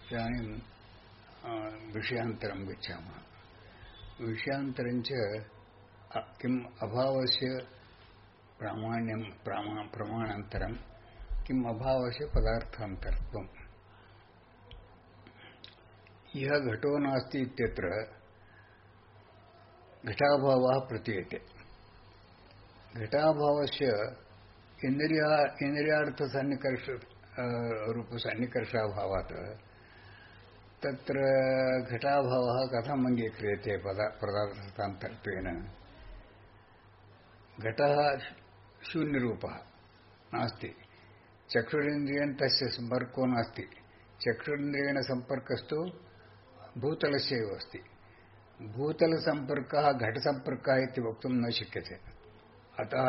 इदानीं विषयान्तरं गच्छामः। विषयान्तरञ्च किम् अभावस्य प्रामाण्यं प्रमाणान्तरं किम् अभावस्य पदार्थान्तरत्वम्। यः घटो नास्ति इत्यत्र घटाभावः प्रतीयते। घटाभावस्य इन्द्रियार्थसन्निकर्ष रूपसन्निकर्षाभावात् तत्र घटाभावः कथम् अङ्गीक्रियते पदार्थान्तरत्वेन। घटः शून्यरूपः नास्ति, चक्षुरिन्द्रियं तस्य सम्पर्को नास्ति, चक्षुरिन्द्रियेण सम्पर्कस्तु भूतलस्य एव अस्ति। भूतलसम्पर्कः घटसम्पर्कः इति वक्तुं न शक्यते। अतः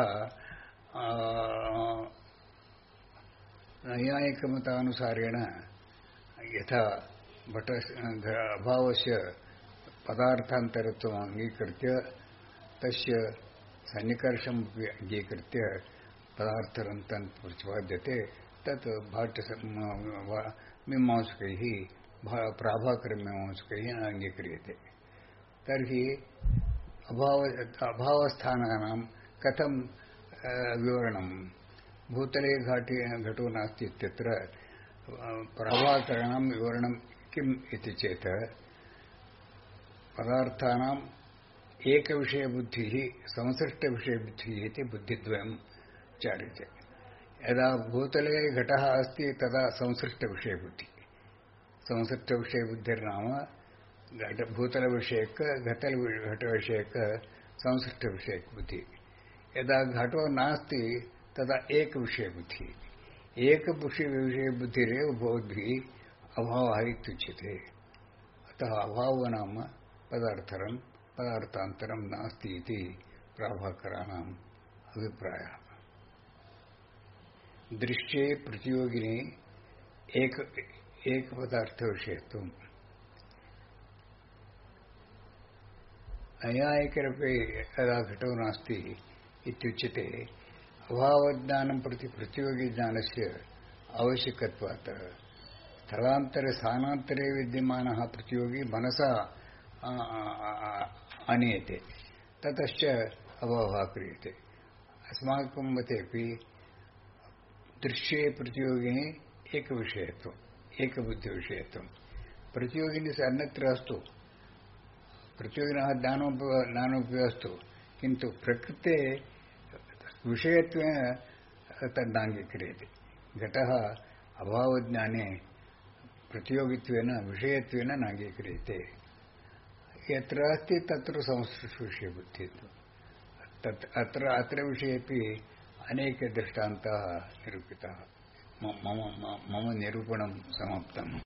नैयायिकमतानुसारेण यथा अभावस्य पदार्थान्तरत्वम् अङ्गीकृत्य तस्य सन्निकर्षम् अङ्गीकृत्य पदार्थान्तरं प्रतिपाद्यते, तत् मीमांसकैः प्राभाकरमीमांसकैः न अङ्गीक्रियते। तर्हि अभावस्थानानां कथं विवरणं। भूतले घटो नास्ति इत्यत्र प्राभाकराणां विवरणं किम् इति चेत् पदार्थानाम् एकविषयबुद्धिः संसृष्टविषयबुद्धिः इति बुद्धिद्वयम् उच्चार्यते। यदा भूतले घटः अस्ति तदा संसृष्टविषयबुद्धिः। संसृष्टविषयबुद्धिर्नाम भूतलविषयक घटविषयक संसृष्टविषयकबुद्धिः। यदा घटो नास्ति तदा एकविषयबुद्धिः। एकविषयबुद्धिरेव भवद्भिः अभावः इत्युच्यते। अतः अभावो नाम पदार्थान्तरं नास्ति इति प्राभाकराणाम् अभिप्रायः। दृश्ये प्रतियोगिने एक पदार्थविषयत्वम्। नैयायिकरपि यदा घटो नास्ति इत्युच्यते अभावज्ञानं प्रति प्रतियोगिज्ञानस्य आवश्यकत्वात् स्थलान्तरे स्थानान्तरे विद्यमानः प्रतियोगी मनसा आनीयते, ततश्च अभावः क्रियते। अस्माकं मतेपि दृश्ये प्रतियोगिने एकविषयत्वम्, एकबुद्धिविषयत्वं। प्रतियोगिनी अन्यत्र अस्तु, प्रतियोगिनः ज्ञानोपि अस्तु, किन्तु प्रकृते विषयत्वेन तद्नाङ्गीक्रियते। घटः अभावज्ञाने प्रतियोगित्वेन विषयत्वेन नाङ्गीक्रियते। यत्र अस्ति तत्र संसृष्टविषयबुद्धिः। अत्र विषयेपि अनेके दृष्टान्ताः निरूपिताः। मम निरूपणं समाप्तम्।